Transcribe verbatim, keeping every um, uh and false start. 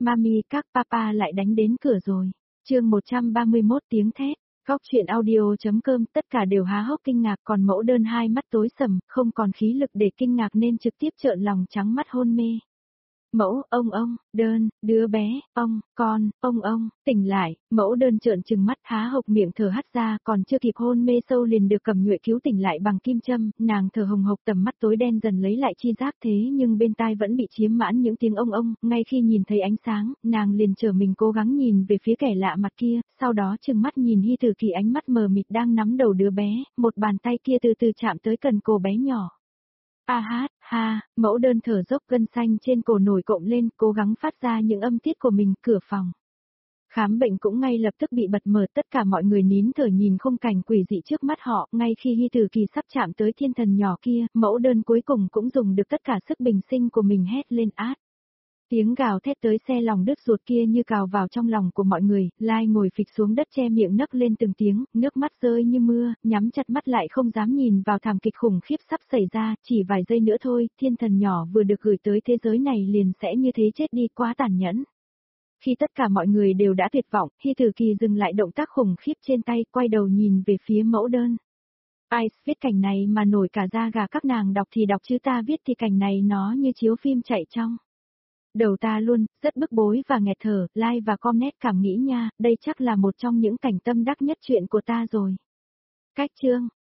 Mami các papa lại đánh đến cửa rồi. Chương một trăm ba mươi mốt tiếng thét. Góc truyện audio.com tất cả đều há hốc kinh ngạc, còn mẫu đơn hai mắt tối sầm, không còn khí lực để kinh ngạc nên trực tiếp trợn lòng trắng mắt hôn mê. Mẫu, ông ông, đơn, đứa bé, ông, con, ông ông, tỉnh lại, mẫu đơn trợn trừng mắt há hộc miệng thở hắt ra, còn chưa kịp hôn mê sâu liền được Cẩm Nhuệ cứu tỉnh lại bằng kim châm, nàng thở hồng hộc tầm mắt tối đen dần lấy lại chi giác thế nhưng bên tai vẫn bị chiếm mãn những tiếng ông ông, ngay khi nhìn thấy ánh sáng, nàng liền trở mình cố gắng nhìn về phía kẻ lạ mặt kia, sau đó trừng mắt nhìn Hy Tử Kỳ ánh mắt mờ mịt đang nắm đầu đứa bé, một bàn tay kia từ từ chạm tới cần cổ bé nhỏ. A hát, ha, mẫu đơn thở dốc gân xanh trên cổ nổi cộng lên, cố gắng phát ra những âm tiết của mình, cửa phòng. Khám bệnh cũng ngay lập tức bị bật mở, tất cả mọi người nín thở nhìn khung cảnh quỷ dị trước mắt họ, ngay khi Hy Tử Kỳ sắp chạm tới thiên thần nhỏ kia, mẫu đơn cuối cùng cũng dùng được tất cả sức bình sinh của mình hét lên át. Tiếng gào thét tới xe lòng đứt ruột kia như cào vào trong lòng của mọi người, Lai ngồi phịch xuống đất che miệng nấc lên từng tiếng, nước mắt rơi như mưa, nhắm chặt mắt lại không dám nhìn vào thảm kịch khủng khiếp sắp xảy ra, chỉ vài giây nữa thôi, thiên thần nhỏ vừa được gửi tới thế giới này liền sẽ như thế chết đi, quá tàn nhẫn. Khi tất cả mọi người đều đã tuyệt vọng, Hy Tử Kỳ dừng lại động tác khủng khiếp trên tay, quay đầu nhìn về phía mẫu đơn. Ai viết cảnh này mà nổi cả da gà, các nàng đọc thì đọc chứ ta viết thì cảnh này nó như chiếu phim chạy trong đầu ta luôn, rất bức bối và nghẹt thở, like và comment cảm nghĩ nha, đây chắc là một trong những cảnh tâm đắc nhất chuyện của ta rồi. Cách chương